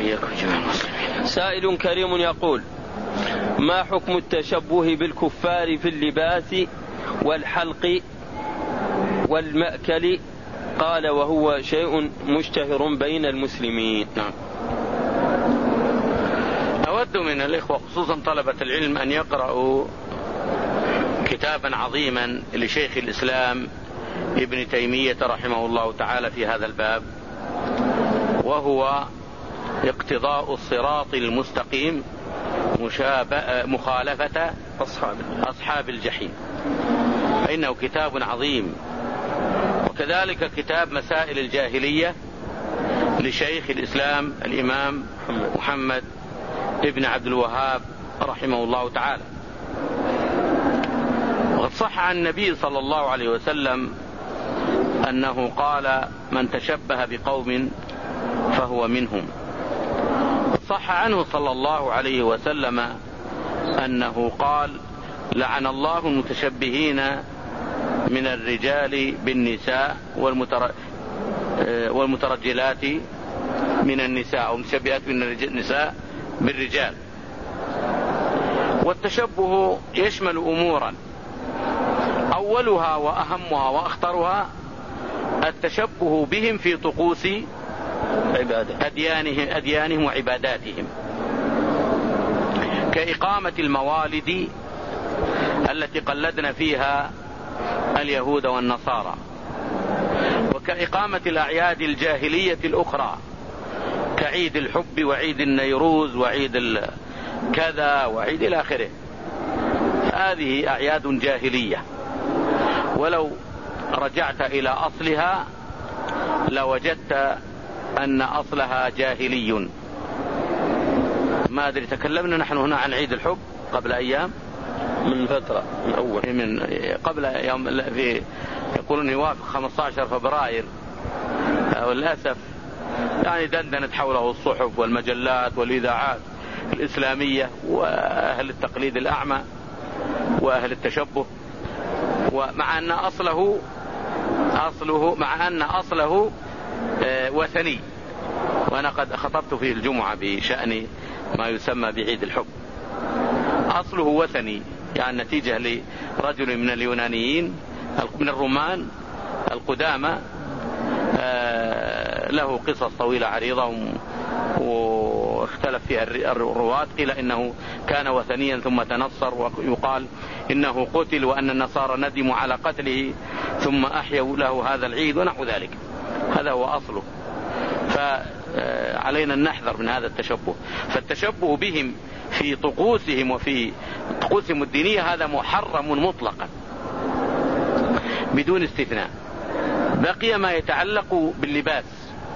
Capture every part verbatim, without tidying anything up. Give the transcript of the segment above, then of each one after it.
وإياكم جميع المسلمين. سائل كريم يقول: ما حكم التشبه بالكفار في اللباس والحلق والمأكل؟ قال: وهو شيء مشتهر بين المسلمين. نعم. أود من الإخوة خصوصا طلبة العلم أن يقرأوا كتابا عظيما لشيخ الإسلام ابن تيمية رحمه الله تعالى في هذا الباب، وهو اقتضاء الصراط المستقيم مخالفة أصحاب, أصحاب الجحيم، فإنه كتاب عظيم. وكذلك كتاب مسائل الجاهلية لشيخ الإسلام الإمام محمد ابن عبد الوهاب رحمه الله تعالى. وقد صح عن النبي صلى الله عليه وسلم أنه قال: من تشبه بقوم فهو منهم. صح عنه صلى الله عليه وسلم أنه قال: لعن الله المتشبهين من الرجال بالنساء والمترجلات من النساء، أو متشبهات من النساء بالرجال. والتشبه يشمل أمورا، أولها وأهمها وأخطرها التشبه بهم في طقوس أديانهم, أديانهم وعباداتهم، كإقامة الموالد التي قلدنا فيها اليهود والنصارى، وكإقامة الأعياد الجاهلية الأخرى كعيد الحب وعيد النيروز وعيد كذا وعيد إلى آخره. هذه أعياد جاهلية، ولو رجعت إلى أصلها لوجدت أن أصلها جاهلي. ما أدري، تكلمنا نحن هنا عن عيد الحب قبل أيام، من فترة، من أول من قبل يوم، في يقولون يوافق خمسة عشر فبراير، وللأسف يعني دندنت حوله الصحف والمجلات والإذاعات الإسلامية وأهل التقليد الأعمى وأهل التشبه، ومع أن أصله أصله مع أن أصله وثني. وأنا قد خطبت في الجمعة بشأن ما يسمى بعيد الحب. أصله وثني، يعني نتيجة لرجل من اليونانيين من الرومان القدامى، له قصص طويلة عريضة واختلف فيها الرواة. قيل إنه كان وثنيا ثم تنصر، ويقال إنه قتل وأن النصارى ندموا على قتله ثم أحيوا له هذا العيد ونحو ذلك. هذا هو أصله. فعلينا أن نحذر من هذا التشبه. فالتشبه بهم في طقوسهم وفي طقوسهم الدينية هذا محرم مطلقا بدون استثناء. بقي ما يتعلق باللباس.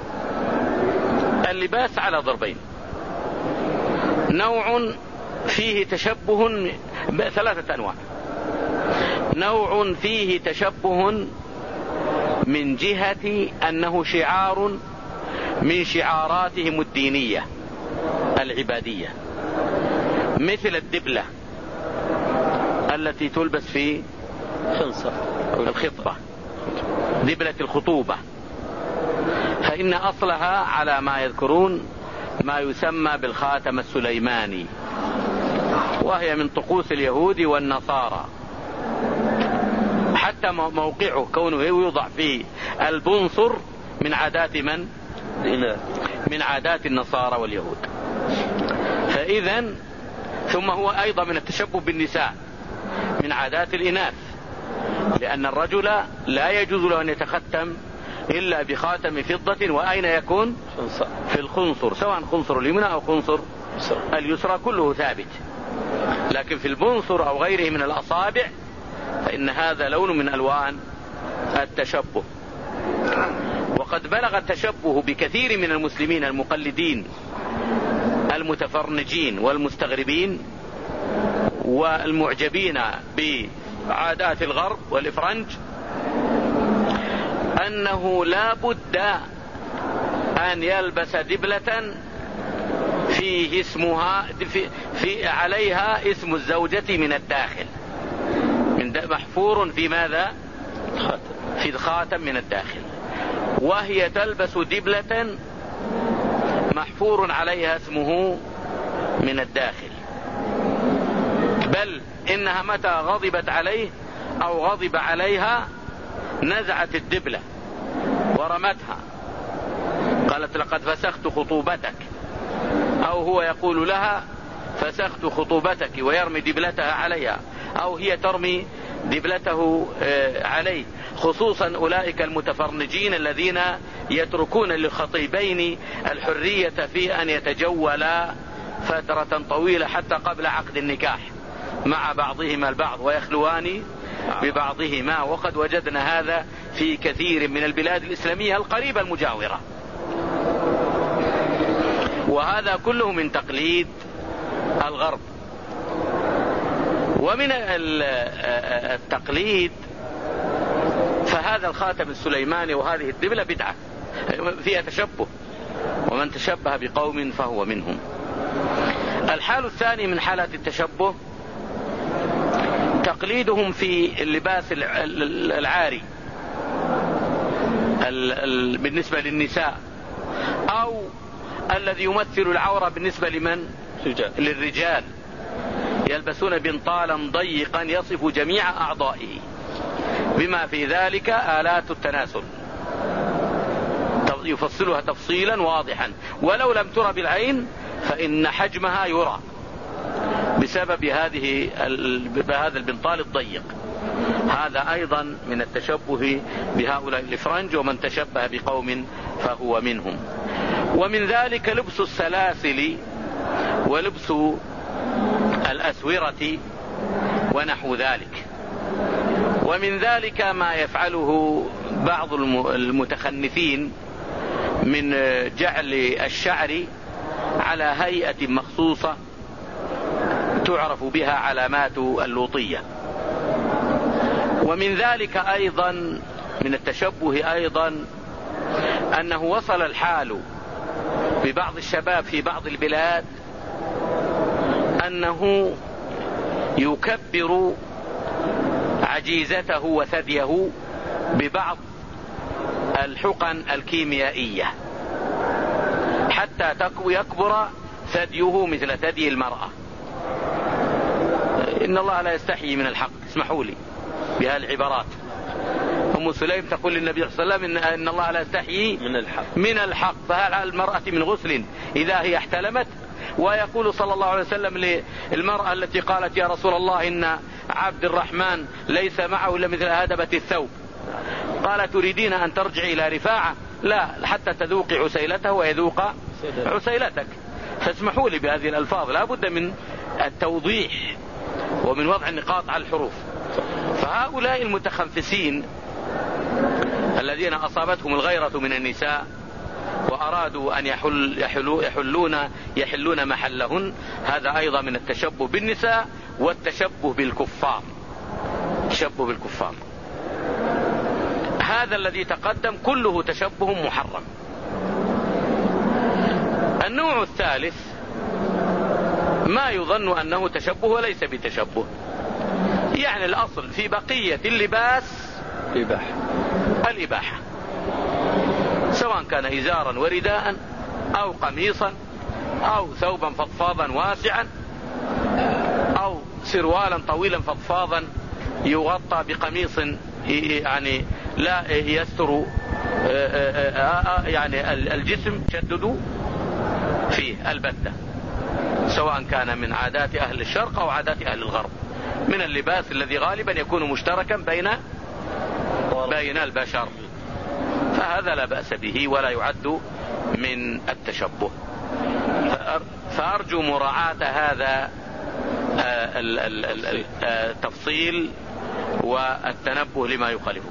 اللباس على ضربين: نوع فيه تشبه، ثلاثة أنواع. نوع فيه تشبه من جهة أنه شعار من شعاراتهم الدينية العبادية، مثل الدبلة التي تلبس في الخطبة، دبلة الخطوبة، فإن أصلها على ما يذكرون ما يسمى بالخاتم السليماني، وهي من طقوس اليهود والنصارى. حتى موقعه كونه يوضع في البنصر من عادات من؟ من عادات النصارى واليهود. فإذا ثم هو أيضا من التشبه بالنساء من عادات الإناث، لأن الرجل لا يجوز له أن يتختم إلا بخاتم فضة، وأين يكون؟ في الخنصر، سواء خنصر اليمنى أو خنصر اليسرى كله ثابت. لكن في البنصر أو غيره من الأصابع فإن هذا لون من ألوان التشبه. وقد بلغ التشبه بكثير من المسلمين المقلدين المتفرنجين والمستغربين والمعجبين بعادات الغرب والإفرنج أنه لا بد أن يلبس دبلة فيه اسمها في, في عليها اسم الزوجة من الداخل، من محفور في ماذا؟ في الخاتم من الداخل. وهي تلبس دبلة محفور عليها اسمه من الداخل، بل إنها متى غضبت عليه أو غضب عليها نزعت الدبلة ورمتها، قالت لقد فسخت خطوبتك، أو هو يقول لها فسخت خطوبتك ويرمي دبلتها عليها، أو هي ترمي دبلته عليه، خصوصا أولئك المتفرنجين الذين يتركون للخطيبين الحرية في أن يتجولا فترة طويلة حتى قبل عقد النكاح مع بعضهما البعض ويخلوان ببعضهما، وقد وجدنا هذا في كثير من البلاد الإسلامية القريبة المجاورة، وهذا كله من تقليد الغرب. ومن التقليد فهذا الخاتم السليماني وهذه الدبلة بدعة فيها تشبه، ومن تشبه بقوم فهو منهم. الحال الثاني من حالات التشبه تقليدهم في اللباس العاري بالنسبة للنساء، أو الذي يمثل العورة بالنسبة لمن؟ للرجال، يلبسون بنطالا ضيقا يصف جميع أعضائه بما في ذلك آلات التناسل، يفصلها تفصيلا واضحا، ولو لم ترى بالعين فإن حجمها يرى بسبب هذه بهذا البنطال الضيق. هذا أيضا من التشبه بهؤلاء الفرنج، ومن تشبه بقوم فهو منهم. ومن ذلك لبس السلاسل ولبس الأسورة ونحو ذلك. ومن ذلك ما يفعله بعض المتخنثين من جعل الشعر على هيئة مخصوصة تعرف بها علامات اللوطية. ومن ذلك أيضا من التشبه أيضا أنه وصل الحال ببعض الشباب في بعض البلاد أنه يكبر عجيزته وثديه ببعض الحقن الكيميائية حتى يكبر ثديه مثل ثدي المرأة. إن الله لا يستحيي من الحق، اسمحوا لي بهذه العبارات. أم سليم تقول للنبي صلى الله عليه وسلم إن الله لا يستحيي من الحق من الحق، فهل على المرأة من غسل إذا هي احتلمت؟ ويقول صلى الله عليه وسلم للمرأة التي قالت يا رسول الله إن عبد الرحمن ليس معه إلا مثل هدبة الثوب، قال تريدين أن ترجعي إلى رفاعة؟ لا، حتى تذوقي عسيلته ويذوق عسيلتك. فاسمحوا لي بهذه الألفاظ، لا بد من التوضيح ومن وضع النقاط على الحروف. فهؤلاء المتخنفسين الذين أصابتهم الغيرة من النساء وأرادوا أن يحل يحلو يحلون يحلون محلهن، هذا أيضا من التشبه بالنساء والتشبه بالكفار. تشبه بالكفار هذا الذي تقدم كله تشبه محرم. النوع الثالث ما يظن أنه تشبه وليس بتشبه، يعني الأصل في بقية اللباس الإباحة الإباحة، سواء كان إزارا ورداء أو قميصا أو ثوبا فضفاضا واسعا أو سروالا طويلا فضفاضا يغطى بقميص يعني لا يستر يعني الجسم، شددوا فيه البتة، سواء كان من عادات أهل الشرق أو عادات أهل الغرب، من اللباس الذي غالبا يكون مشتركا بين بين البشر، فهذا لا بأس به ولا يعد من التشبه. فأرجو مراعاة هذا التفصيل والتنبه لما يخالفه.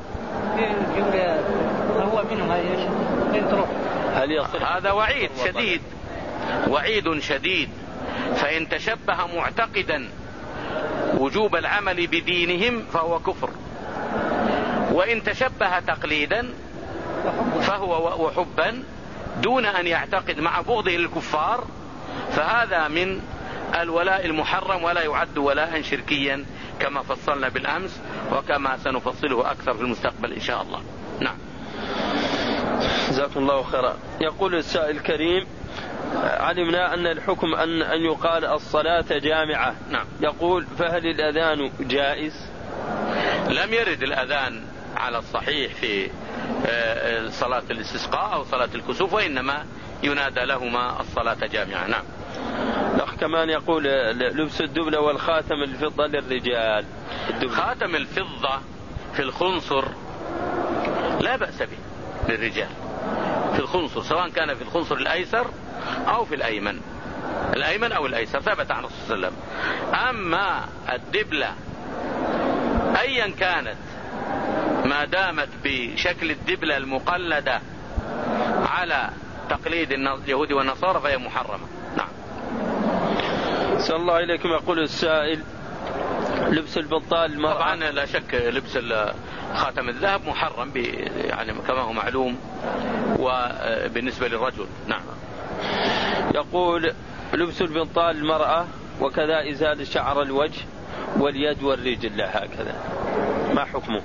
هذا وعيد شديد، وعيد شديد. فإن تشبه معتقدا وجوب العمل بدينهم فهو كفر، وإن تشبه تقليدا فهو وحبا دون أن يعتقد مع بغضه للكفار، فهذا من الولاء المحرم ولا يعد ولاء شركيا كما فصلنا بالأمس، وكما سنفصله أكثر في المستقبل إن شاء الله. نعم. جزاكم الله خيرا. يقول السائل الكريم: علمنا أن الحكم أن, أن يقال الصلاة جامعة. نعم. يقول فهل الأذان جائز؟ لم يرد الأذان على الصحيح في صلاة الاستسقاء أو صلاة الكسوف، وإنما ينادى لهما الصلاة جامعة. نعم. الأخ كمان يقول لبس الدبلة والخاتم الفضة للرجال. الدبلة. خاتم الفضة في الخنصر لا بأس به للرجال، في الخنصر سواء كان في الخنصر الأيسر أو في الأيمن، الأيمن أو الأيسر، ثبت عن الرسول صلى الله عليه وسلم. أما الدبلة أيا كانت ما دامت بشكل الدبلة المقلدة على تقليد اليهود والنصارى فهي محرمة. نعم. صلى الله عليكم. يقول السائل لبس البنطال المرأة. طبعا لا شك لبس خاتم الذهب محرم يعني كما هو معلوم وبالنسبة للرجل. نعم. يقول لبس البنطال المرأة وكذا إزالة شعر الوجه واليد والرجل هكذا، ما حكمه؟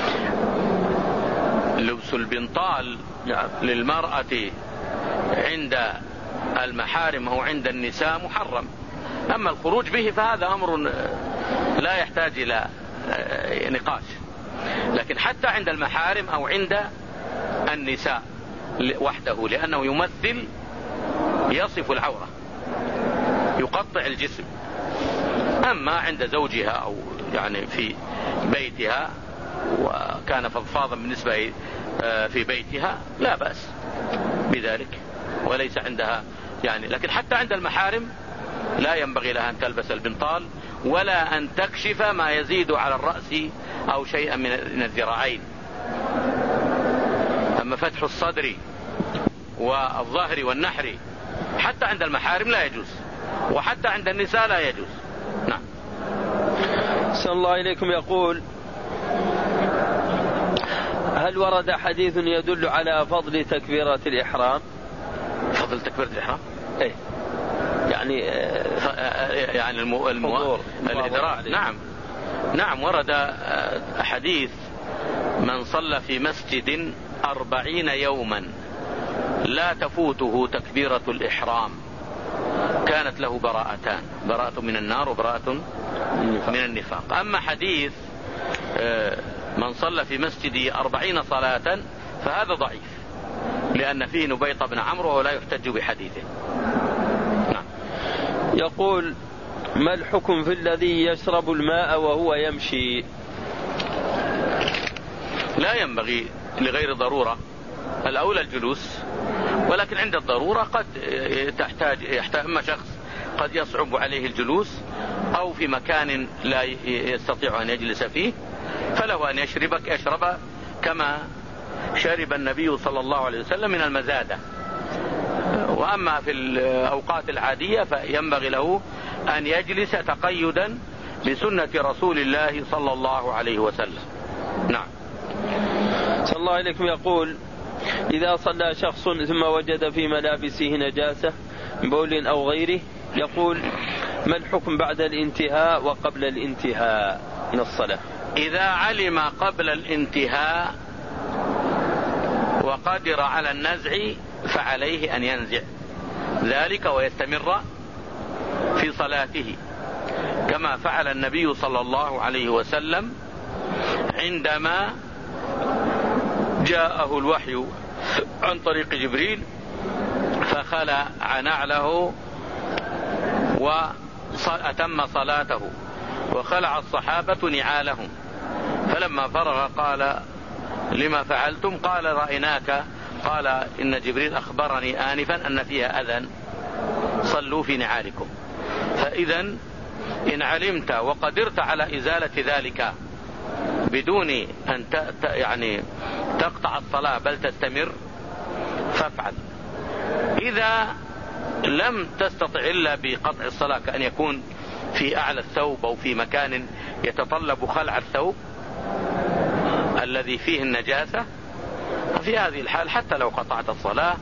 لبس البنطال نعم للمرأة عند المحارم أو عند النساء محرم، أما الخروج به فهذا أمر لا يحتاج إلى نقاش، لكن حتى عند المحارم أو عند النساء وحده، لأنه يمثل يصف العورة يقطع الجسم. أما عند زوجها أو يعني في بيتها وكان فضفاضا بالنسبة في بيتها لا بأس بذلك، وليس عندها يعني، لكن حتى عند المحارم لا ينبغي لها أن تلبس البنطال ولا أن تكشف ما يزيد على الرأس أو شيئا من الذراعين. أما فتح الصدر والظهر والنحر حتى عند المحارم لا يجوز، وحتى عند النساء لا يجوز. نعم. صلى الله عليكم. يقول هل ورد حديث يدل على فضل تكبيرة الإحرام؟ فضل تكبيرة الإحرام؟ إيه يعني يعني المو... المو... الإدراك. نعم نعم ورد حديث من صلى في مسجد أربعين يوما لا تفوته تكبيرة الإحرام كانت له براءتان، براءة من النار وبراءة من النفاق. أما حديث من صلى في مسجده أربعين صلاة فهذا ضعيف، لأن فيه نبيط بن عمرو ولا يحتج بحديثه. نعم. يقول ما الحكم في الذي يشرب الماء وهو يمشي؟ لا ينبغي لغير ضرورة، الأولى الجلوس، ولكن عند الضرورة قد تحتاج يحتاج أما شخص قد يصعب عليه الجلوس أو في مكان لا يستطيع أن يجلس فيه فله أن يشربك يشرب كما شرب النبي صلى الله عليه وسلم من المزادة. وأما في الأوقات العادية فينبغي له أن يجلس تقيدا بسنة رسول الله صلى الله عليه وسلم. نعم. صلى الله عليكم. يقول إذا صلى شخص ثم وجد في ملابسه نجاسة بول أو غيره، يقول ما الحكم بعد الانتهاء وقبل الانتهاء من الصلاة؟ إذا علم قبل الانتهاء وقدر على النزع فعليه أن ينزع ذلك ويستمر في صلاته كما فعل النبي صلى الله عليه وسلم عندما جاءه الوحي عن طريق جبريل فخلع نعله وأتم صلاته وخلع الصحابة نعالهم، فلما فرغ قال لما فعلتم؟ قال رأيناك، قال إن جبريل أخبرني آنفا أن فيها أذى صلوا في نعالكم. فإذا إن علمت وقدرت على إزالة ذلك بدون أن يعني تقطع الصلاة بل تستمر فافعل. إذا لم تستطع إلا بقطع الصلاة كأن يكون في أعلى الثوب أو في مكان يتطلب خلع الثوب الذي فيه النجاسة، في هذه الحال حتى لو قطعت الصلاة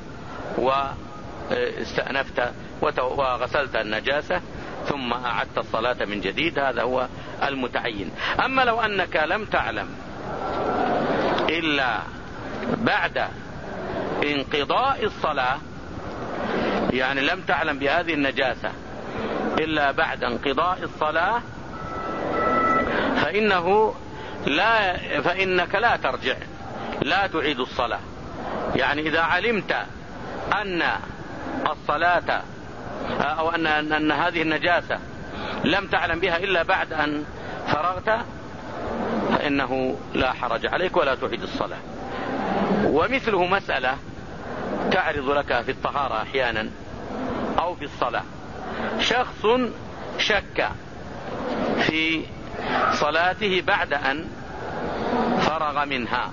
واستأنفت وغسلت النجاسة ثم أعدت الصلاة من جديد هذا هو المتعين. أما لو أنك لم تعلم إلا بعد انقضاء الصلاة يعني لم تعلم بهذه النجاسة إلا بعد انقضاء الصلاة فإنه لا فإنك لا ترجع، لا تعيد الصلاة. يعني إذا علمت أن الصلاة أو أن, أن هذه النجاسة لم تعلم بها إلا بعد أن فرغت فإنه لا حرج عليك ولا تعيد الصلاة. ومثله مسألة تعرض لك في الطهارة أحيانا أو في الصلاة. شخص شك في صلاته بعد أن فرغ منها،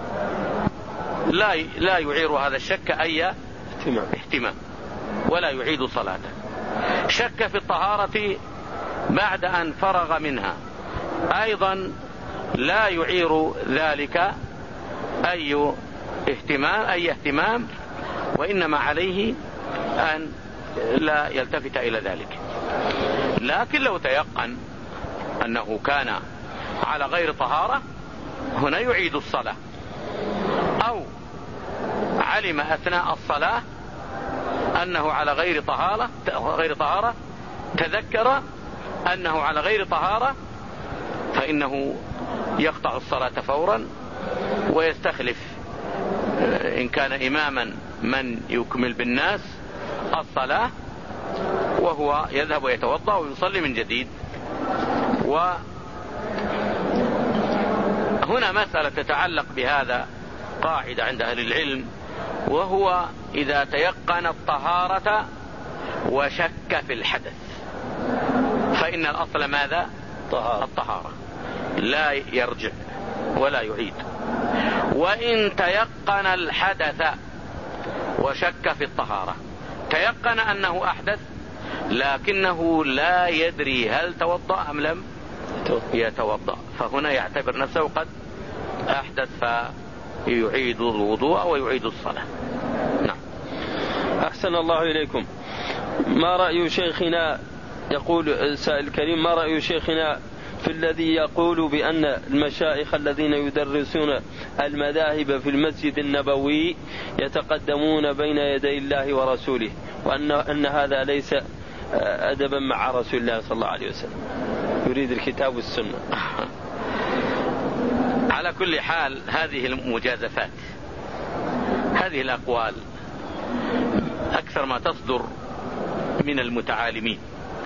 لا لا يعير هذا الشك أي اهتمام ولا يعيد صلاته. شك في الطهارة بعد أن فرغ منها، أيضا لا يعير ذلك أي اهتمام أي اهتمام وإنما عليه أن لا يلتفت إلى ذلك. لكن لو تيقن أنه كان على غير طهارة هنا يعيد الصلاة، أو علم أثناء الصلاة أنه على غير طهارة غير طهارة تذكر أنه على غير طهارة فإنه يقطع الصلاة فورا ويستخلف إن كان إماما من يكمل بالناس الصلاة، وهو يذهب ويتوضأ ويصلي من جديد. وهنا مسألة تتعلق بهذا قاعدة عند أهل العلم، وهو إذا تيقن الطهارة وشك في الحدث فإن الأصل ماذا؟ الطهارة، لا يرجع ولا يعيد. وإن تيقن الحدث وشك في الطهارة، تيقن أنه أحدث لكنه لا يدري هل توضأ أم لم يتوضأ، فهنا يعتبر نفسه قد أحدث فيعيد الوضوء ويعيد الصلاة. نعم. أحسن الله إليكم. ما رأي شيخنا، يقول السائل الكريم، ما رأي شيخنا في الذي يقول بأن المشايخ الذين يدرسون المذاهب في المسجد النبوي يتقدمون بين يدي الله ورسوله، وأن أن هذا ليس أدبا مع رسول الله صلى الله عليه وسلم، يريد الكتاب والسنة. على كل حال هذه المجازفات، هذه الأقوال أكثر ما تصدر من المتعالمين،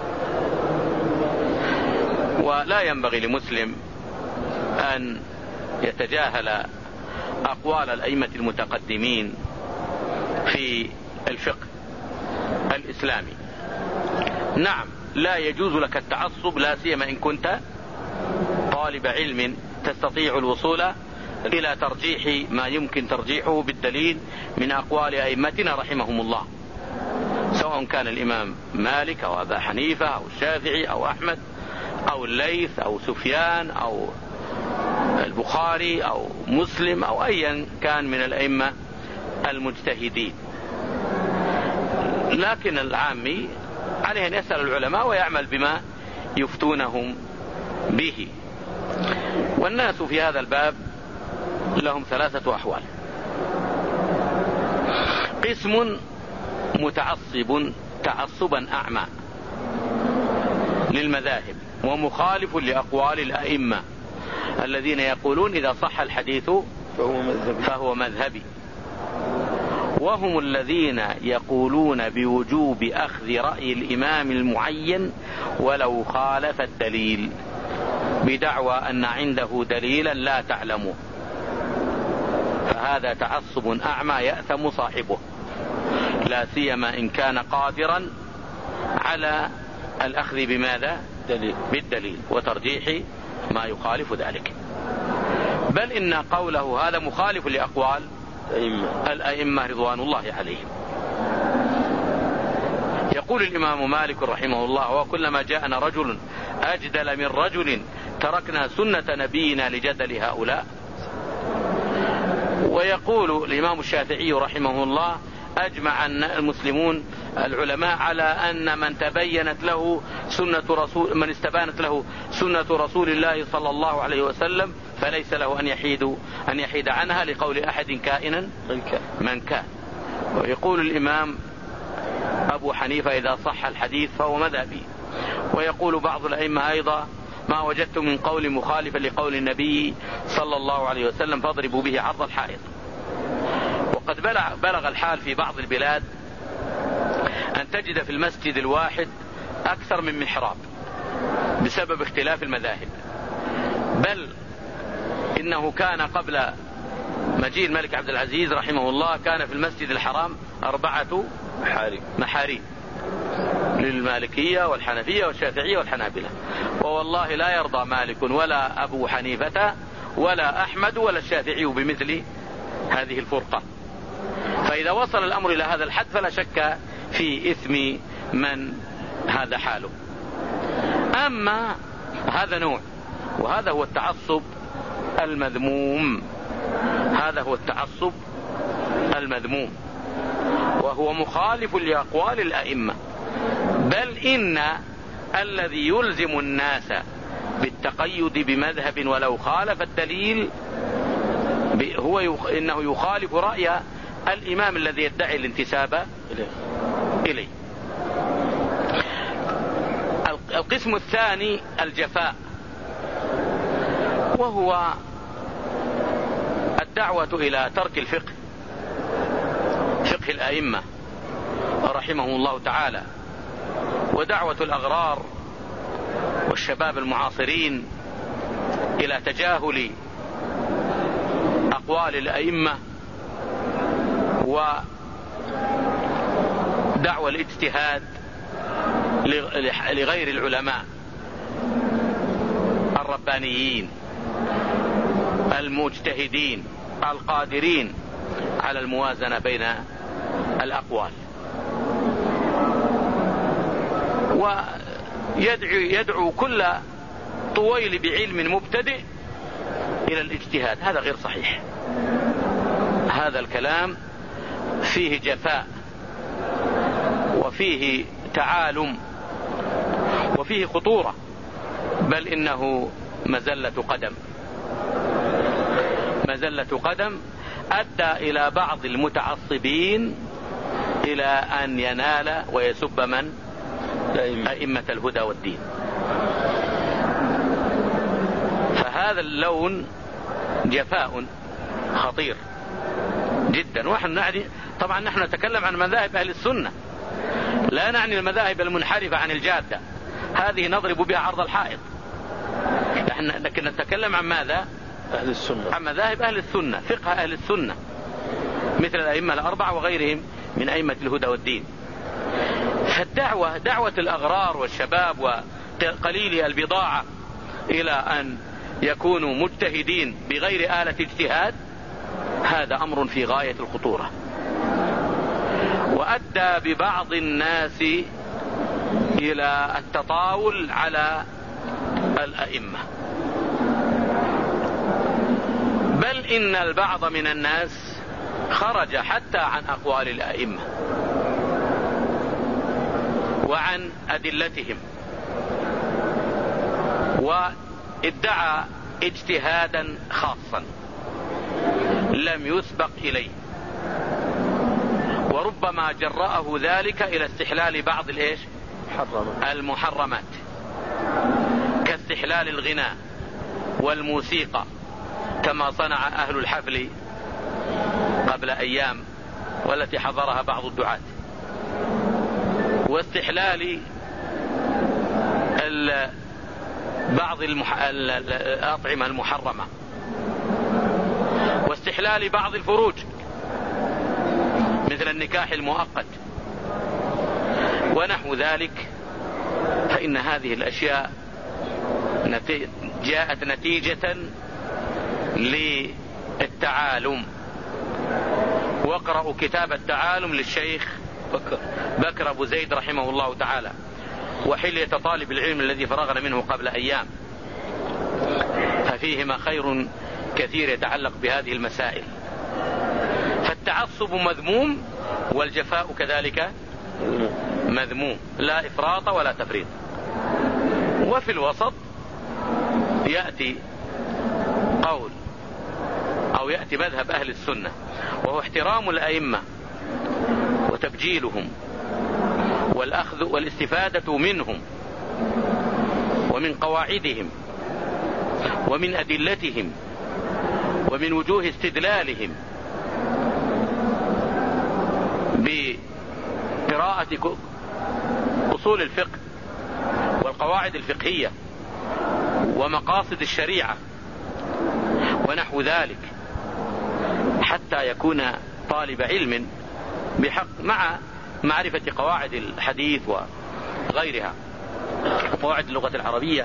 ولا ينبغي لمسلم أن يتجاهل أقوال الأئمة المتقدمين في الفقه الإسلامي. نعم، لا يجوز لك التعصب، لا سيما إن كنت طالب علم تستطيع الوصول إلى ترجيح ما يمكن ترجيحه بالدليل من أقوال أئمتنا رحمهم الله، سواء كان الإمام مالك أو أبا حنيفة أو الشافعي أو أحمد أو الليث أو سفيان أو البخاري أو مسلم أو أيا كان من الأئمة المجتهدين. لكن العامي عليه أن يسأل العلماء ويعمل بما يفتونهم به. والناس في هذا الباب لهم ثلاثة أحوال: قسم متعصب تعصبا أعمى للمذاهب ومخالف لأقوال الأئمة الذين يقولون إذا صح الحديث فهو مذهبي, فهو مذهبي. وهم الذين يقولون بوجوب أخذ رأي الإمام المعين ولو خالف الدليل، بدعوى أن عنده دليلا لا تعلمه، فهذا تعصب أعمى يأثم صاحبه، لا سيما إن كان قادرا على الأخذ بماذا؟ دليل. بالدليل وترجيح ما يخالف ذلك. بل إن قوله هذا مخالف لأقوال الأئمة رضوان الله عليهم. يقول الإمام مالك رحمه الله: وكلما جاءنا رجل أجدل من رجل تركنا سنة نبينا لجدل هؤلاء. ويقول الإمام الشافعي رحمه الله: أجمع المسلمون العلماء على أن من تبينت له سنة رسول من استبانت له سنة رسول الله صلى الله عليه وسلم فليس له أن يحيد أن يحيد عنها، لقول أحد كائنا من كان. ويقول الإمام وأبو حنيفة إذا صح الحديث فهو مذهبي. ويقول بعض الأئمة أيضا ما وجدت من قول مخالفا لقول النبي صلى الله عليه وسلم فاضربوا به عرض الحائط. وقد بلغ الحال في بعض البلاد أن تجد في المسجد الواحد أكثر من محراب بسبب اختلاف المذاهب، بل إنه كان قبل مجيء الملك عبد العزيز رحمه الله كان في المسجد الحرام أربعة محاريب للمالكية والحنفية والشافعية والحنابلة، ووالله لا يرضى مالك ولا أبو حنيفة ولا أحمد ولا الشافعي بمثل هذه الفرقة. فإذا وصل الأمر إلى هذا الحد فلا شك في إثم من هذا حاله. أما هذا نوع، وهذا هو التعصب المذموم، هذا هو التعصب المذموم، وهو مخالف لأقوال الأئمة. بل إن الذي يلزم الناس بالتقيد بمذهب ولو خالف الدليل هو يخ... إنه يخالف رأي الإمام الذي يدعي الانتساب إليه. القسم الثاني الجفاء، وهو الدعوة إلى ترك الفقه، فقه الأئمة رحمهم الله تعالى، ودعوة الأغرار والشباب المعاصرين إلى تجاهل أقوال الأئمة ودعوة الاجتهاد لغير العلماء الربانيين المجتهدين القادرين على الموازنة بين الأقوال. ويدعو يدعو كل طويل بعلم مبتدئ إلى الاجتهاد، هذا غير صحيح. هذا الكلام فيه جفاء وفيه تعالم وفيه خطورة، بل إنه مزلة قدم، مزلة قدم أدى إلى بعض المتعصبين إلى أن ينال ويسب من؟ أئمة الهدى والدين. فهذا اللون جفاء خطير جدا. ونحن نعني طبعا نحن نتكلم عن مذاهب أهل السنة، لا نعني المذاهب المنحرفة عن الجادة، هذه نضرب بها عرض الحائط. لكن نتكلم عن ماذا؟ أهل السنة، عن مذاهب أهل السنة، فقه أهل السنة مثل الأئمة الأربعة وغيرهم من أئمة الهدى والدين. فالدعوة دعوة الأغرار والشباب وقليل البضاعة إلى أن يكونوا مجتهدين بغير آلة اجتهاد، هذا أمر في غاية الخطورة، وأدى ببعض الناس إلى التطاول على الأئمة، بل إن البعض من الناس خرج حتى عن أقوال الأئمة وعن أدلتهم، وادعى اجتهادا خاصا لم يسبق إليه، وربما جرأه ذلك إلى استحلال بعض الإيش؟ المحرمات، كاستحلال الغناء والموسيقى كما صنع أهل الحفل قبل أيام والتي حضرها بعض الدعاة، واستحلال بعض المح... الأطعمة المحرمة، واستحلال بعض الفروج مثل النكاح المؤقت ونحو ذلك. فإن هذه الأشياء نتي... جاءت نتيجة للتعالم. واقرأوا كتاب التعالم للشيخ بكر, بكر أبو زيد رحمه الله تعالى، وحلية طالب العلم الذي فرغنا منه قبل أيام، ففيهما خير كثير يتعلق بهذه المسائل. فالتعصب مذموم والجفاء كذلك مذموم، لا إفراط ولا تفريط. وفي الوسط يأتي قول أو يأتي مذهب أهل السنة، وهو احترام الأئمة وتبجيلهم والأخذ والاستفادة منهم ومن قواعدهم ومن أدلتهم ومن وجوه استدلالهم بقراءة أصول الفقه والقواعد الفقهية ومقاصد الشريعة ونحو ذلك، حتى يكون طالب علم بحق مع معرفة قواعد الحديث وغيرها وقواعد اللغة العربية.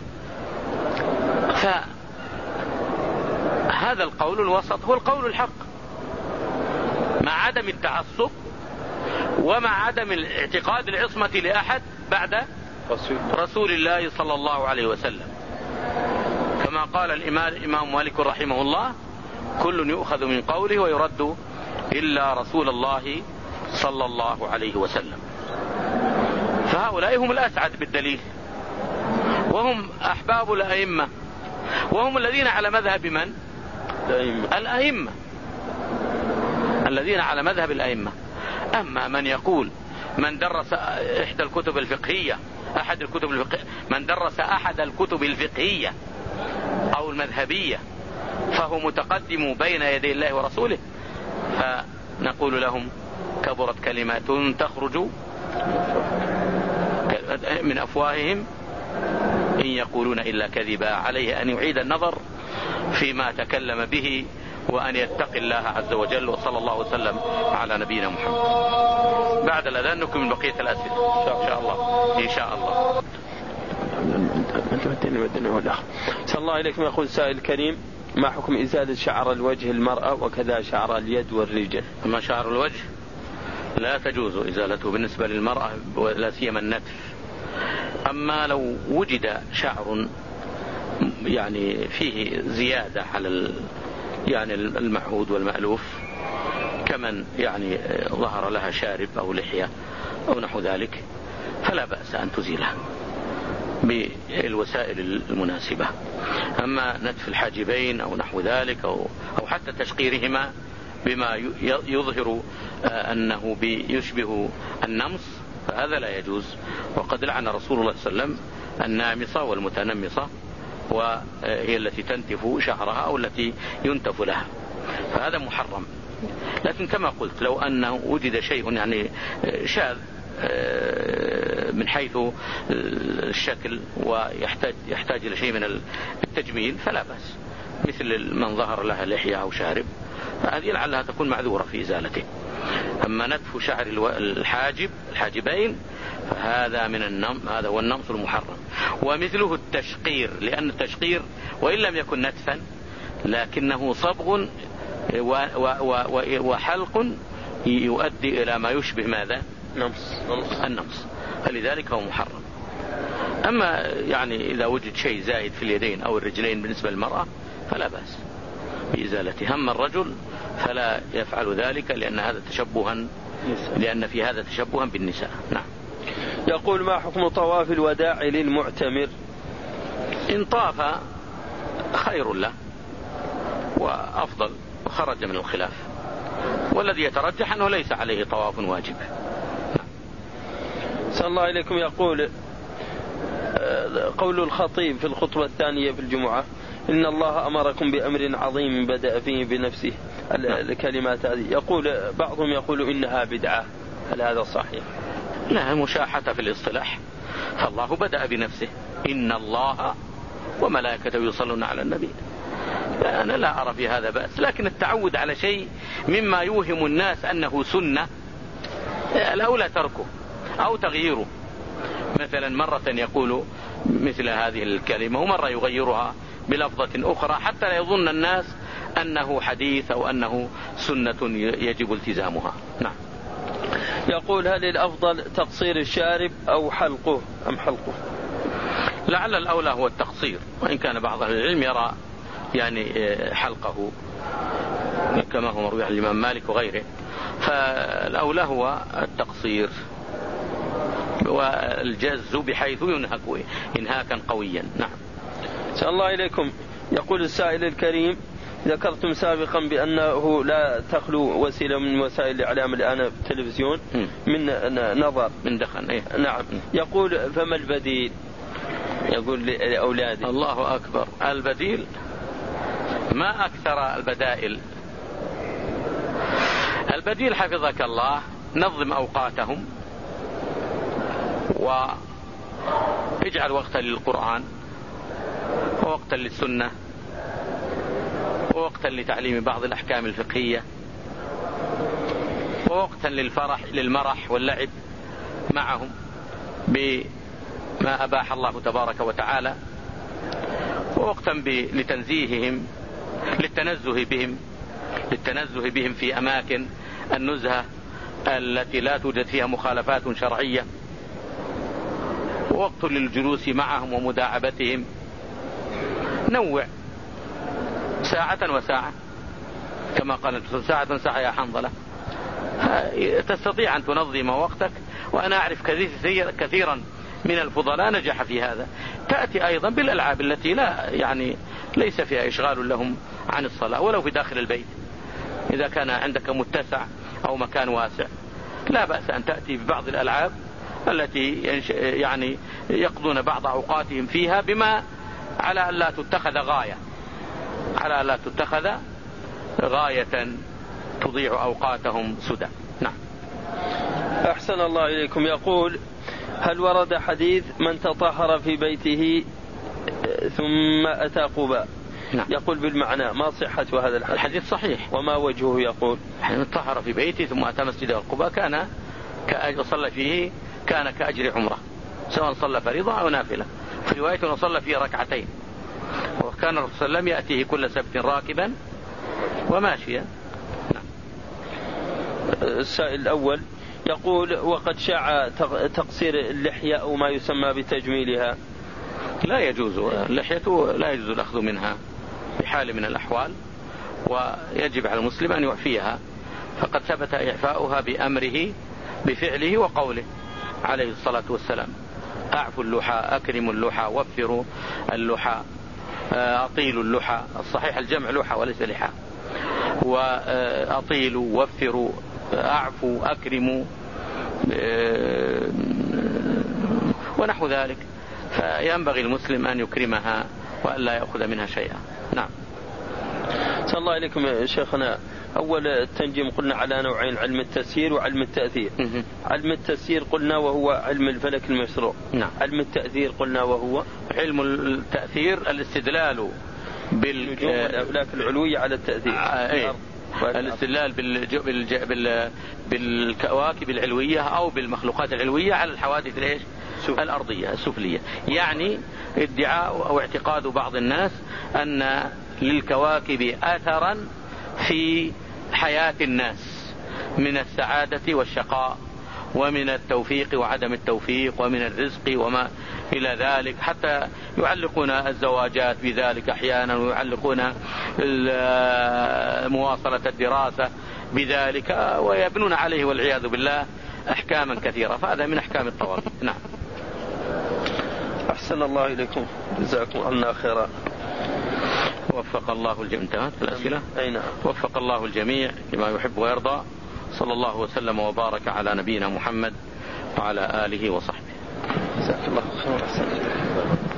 فهذا القول الوسط هو القول الحق مع عدم التعصب ومع عدم الاعتقاد العصمة لأحد بعد رسول الله صلى الله عليه وسلم، كما قال الإمام مالك رحمه الله: كل يؤخذ من قوله ويرد إلا رسول الله صلى الله عليه وسلم. فهؤلاء هم الأسعد بالدليل، وهم أحباب الأئمة، وهم الذين على مذهب من؟ الأئمة. الأئمة الذين على مذهب الأئمة. أما من يقول من درس إحدى الكتب الفقهية أحد الكتب الفقهية من درس أحد الكتب الفقهية أو المذهبية فهو متقدم بين يدي الله ورسوله، فنقول لهم: كبرت كلمة تخرج من أفواههم إن يقولون إلا كذبا. عليه أن يعيد النظر فيما تكلم به وأن يتقي الله عز وجل. وصلى الله وسلم على نبينا محمد. بعد الأذان نكمل بقية الأسئلة إن شاء الله. إن شاء الله. صلى الله عليكم. يقول سائل كريم: ما حكم إزالة شعر الوجه المرأة وكذا شعر اليد والرجل؟ أما شعر الوجه لا تجوز إزالته بالنسبة للمرأة ولا سيما النتف. أما لو وجد شعر يعني فيه زيادة على يعني المعهود والمألوف، كمن يعني ظهر لها شارب أو لحية أو نحو ذلك، فلا بأس أن تزيله بالوسائل المناسبة. أما نتف الحاجبين أو نحو ذلك أو, أو حتى تشقيرهما بما يظهر أنه يشبه النمص فهذا لا يجوز. وقد لعن رسول الله صلى الله عليه وسلم النامصة والمتنمصة، وهي التي تنتف شعرها أو التي ينتف لها، فهذا محرم. لكن كما قلت لو أنه وجد شيء يعني شاذ من حيث الشكل ويحتاج يحتاج إلى شيء من التجميل فلا بأس، مثل من ظهر لها لحية أو شارب، هذه لعلها تكون معذورة في إزالته. أما نتف شعر الحاجب الحاجبين فهذا من النم هذا هو النمص المحرم. ومثله التشقير، لأن التشقير وإن لم يكن نتفا لكنه صبغ وحلق يؤدي إلى ما يشبه ماذا؟ نمص. النمص، فلذلك هو محرم. أما يعني إذا وجد شيء زائد في اليدين أو الرجلين بالنسبة للمرأة فلا بأس بإزالته. هم الرجل فلا يفعل ذلك لأن هذا تشبها لأن في هذا تشبها بالنساء. نعم. يقول: ما حكم طواف الوداع للمعتمر؟ إن طاف خير له وأفضل وخرج من الخلاف، والذي يترجح أنه ليس عليه طواف واجب. صلى الله عليكم. يقول: قول الخطيب في الخطبة الثانية في الجمعة: إن الله أمركم بأمر عظيم بدأ فيه بنفسه، الكلمات هذه يقول بعضهم يقول إنها بدعة، هل هذا صحيح؟ لا، مشاحة في الاصطلاح، فالله بدأ بنفسه: إن الله وملائكته يصلون على النبي. أنا لا أرى في هذا بأس، لكن التعود على شيء مما يوهم الناس أنه سنة الأولى تركه أو تغييره. مثلا مرة يقول مثل هذه الكلمة ومرة يغيرها بلفظة أخرى حتى لا يظن الناس أنه حديث أو أنه سنة يجب التزامها. نعم. يقول: هل الأفضل تقصير الشارب أو حلقه أم حلقه؟ لعل الأولى هو التقصير، وإن كان بعض أهل العلم يرى يعني حلقه كما هو مروي عن الإمام مالك وغيره، فالأولى هو التقصير والجز بحيث ينهك إنهاكا قويا. نعم. صلى الله عليكم. يقول السائل الكريم: ذكرتم سابقا بأنه لا تخلو وسيلة من وسائل الإعلام الآن التلفزيون من نظر من دخن. إيه؟ نعم. يقول فما البديل؟ يقول لأولادي. الله أكبر. البديل ما أكثر البدائل. البديل حفظك الله نظم أوقاتهم واجعل وقتا للقرآن ووقتا للسنة ووقتا لتعليم بعض الأحكام الفقهية ووقتا للفرح للمرح واللعب معهم بما أباح الله تبارك وتعالى ووقتا لتنزيههم للتنزه بهم للتنزه بهم في أماكن النزهة التي لا توجد فيها مخالفات شرعية ووقت للجلوس معهم ومداعبتهم. نوع ساعة وساعة كما قال ساعة ساعة يا حنظلة. تستطيع أن تنظم وقتك وأنا أعرف كثيرا من الفضلاء نجح في هذا. تأتي أيضا بالألعاب التي لا يعني ليس فيها إشغال لهم عن الصلاة ولو في داخل البيت. إذا كان عندك متسع أو مكان واسع لا بأس أن تأتي ببعض الألعاب التي يعني يقضون بعض أوقاتهم فيها بما على أن لا تتخذ غاية على أن لا تتخذ غاية تضيع أوقاتهم سدى. نعم. أحسن الله إليكم. يقول هل ورد حديث من تطهر في بيته ثم أتى قباء؟ نعم. يقول بالمعنى ما صحة هذا الحديث؟ الحديث صحيح. وما وجهه؟ يقول من تطهر في بيته ثم أتى مسجد القباء كان كأجر صلى فيه كان كأجر عمره سواء صلى فريضة أو نافلة. في رواية وصلى فيه ركعتين وكان الرسول صلى الله عليه وسلم يأتيه كل سبت راكبا وماشيا. نعم. السائل الأول يقول وقد شاع تقصير اللحية أو ما يسمى بتجميلها. لا يجوز اللحية لا يجوز الأخذ منها بحال من الأحوال ويجب على المسلم أن يعفيها فقد ثبت إعفاؤها بأمره بفعله وقوله عليه الصلاة والسلام أعفوا اللحى أكرموا اللحى وفروا اللحى أطيلوا اللحى. الصحيح الجمع لحى وليس لحى. وأطيلوا وفروا أعفوا أكرموا ونحو ذلك. فينبغي المسلم أن يكرمها وأن لا يأخذ منها شيئا. نعم. صلى الله عليكم يا شيخنا. أول التنجيم قلنا على نوعين علم التسيير وعلم التأثير. علم التسيير قلنا وهو علم الفلك المشروع. نعم. علم التأثير قلنا وهو علم التأثير الاستدلال بالنجوم والأفلاك العلوية على التأثير. آه الاستدلال بال... بالكواكب العلوية أو بالمخلوقات العلوية على الحوادث الإيش؟ الأرضية السفلية. يعني ادعاء أو اعتقاد بعض الناس أن للكواكب أثرا في حياة الناس من السعادة والشقاء ومن التوفيق وعدم التوفيق ومن الرزق وما إلى ذلك حتى يعلقون الزواجات بذلك أحيانا ويعلقون مواصلة الدراسة بذلك ويبنون عليه والعياذ بالله أحكاما كثيرة. فهذا من أحكام الطواغيت. نعم. أحسن الله إليكم جزاكم الله خيرا. وفق الله الجميع. انتهت الأسئلة. أي نعم. وفق الله الجميع لما يحب ويرضى. صلى الله وسلم وبارك على نبينا محمد وعلى آله وصحبه. جزاك الله خيرا.